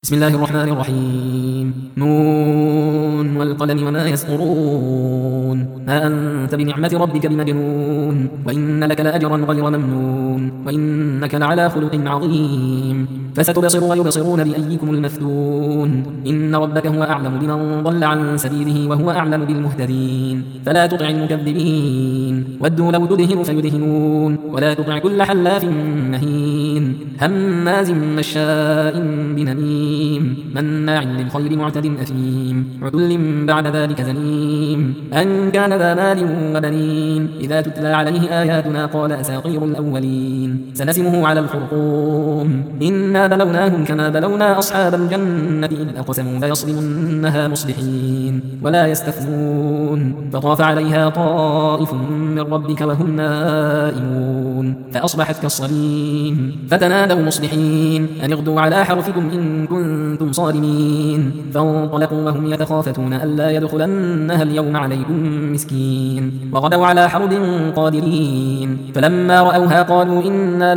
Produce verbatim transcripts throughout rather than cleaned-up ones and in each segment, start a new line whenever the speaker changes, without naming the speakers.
بسم الله الرحمن الرحيم نون والقلم وما يسطرون ما أنت بنعمة ربك بمجنون وإن لك لأجرا غير ممنون وإنك لعلى خلق عظيم فستبصر ويبصرون بأيكم المفتون إن ربك هو أعلم بمن ضل عن سبيله وهو أعلم بالمهتدين فلا تطع المكذبين ودوا لو تدهن فيدهنون ولا تطع كل حلاف مهين هماز مشاء بنميم مناع للخير معتد أثيم عتل بعد ذلك زنيم أن كان ذا مال وبنين إذا تتلى عليه آياتنا قال أساطير الأولين سنسمه على الخرطوم إنا بلوناهم كما بلونا أصحاب الجنة إذ أقسموا ليصرمنها مصبحين ولا يستثنون فطاف عليها طائف من ربك وهم نائمون فأصبحت كالصريم فتنادوا مصبحين أن اغدوا على حرثكم إن كنتم صارمين فانطلقوا وهم يتخافتون ألا يدخلنها اليوم عليكم مسكين وغدوا على حرد قادرين فلما رأوها قالوا إنا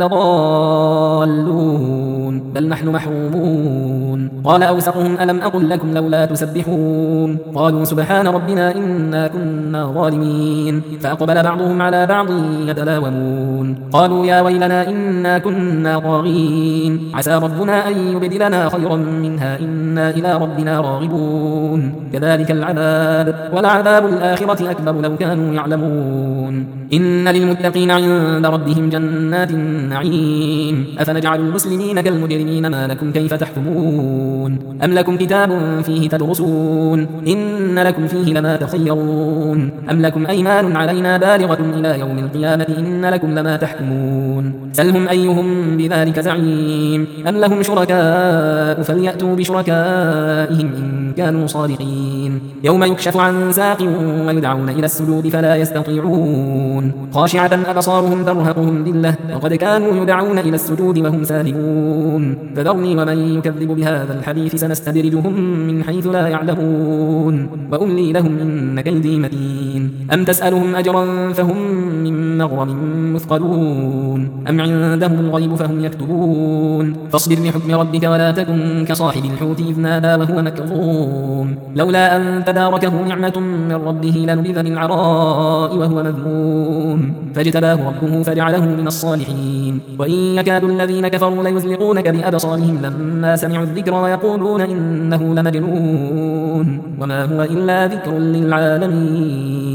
لضالون بل نحن محرومون قال أوسطهم ألم أقل لكم لولا تسبحون قالوا سبحان ربنا إنا كنا ظالمين فأقبل بعضهم على بعض يتلاومون قالوا يا ويلنا إنا كنا طاغين عسى ربنا أن يبدلنا خيرا منها إنا إلى ربنا راغبون كذلك العذاب ولعذاب الآخرة أكبر لو كانوا يعلمون إن للمتقين عند ربهم جنات النعيم أفنجعل المسلمين كالمجرمين ما لكم كيف تحكمون أم لكم كتاب فيه تدرسون إن لكم فيه لما تخيرون أم لكم أيمان علينا بالغة إلى يوم القيامة إن لكم لما تحكمون سلهم أيهم بذلك زعيم أم لهم شركاء فليأتوا بشركائهم إن كانوا صادقين يوم يكشف عن ساق ويدعون إلى السجود فلا يستطيعون خاشعة أبصارهم ترهقهم ذلة وقد كانوا يدعون إلى السجود وهم سالمون فذرني ومن يكذب بهذا الحديث سنستدرجهم من حيث لا يعلمون وأملي لهم إن كيدي متين أم تسألهم أجرا فهم من مغرم مثقلون أم عندهم الغيب فهم يكتبون فاصبر لحكم ربك ولا تكن كصاحب الحوت إذ نادى وهو مكظوم لولا أن تداركه نعمة من ربه لنبذ بالعراء وهو مذموم فاجتباه ربه فجعله من الصالحين وإن يكاد الذين كفروا ليزلقونك بأبصارهم لما سمعوا الذكر ويقولون إنه لمجنون وما هو إلا ذكر للعالمين.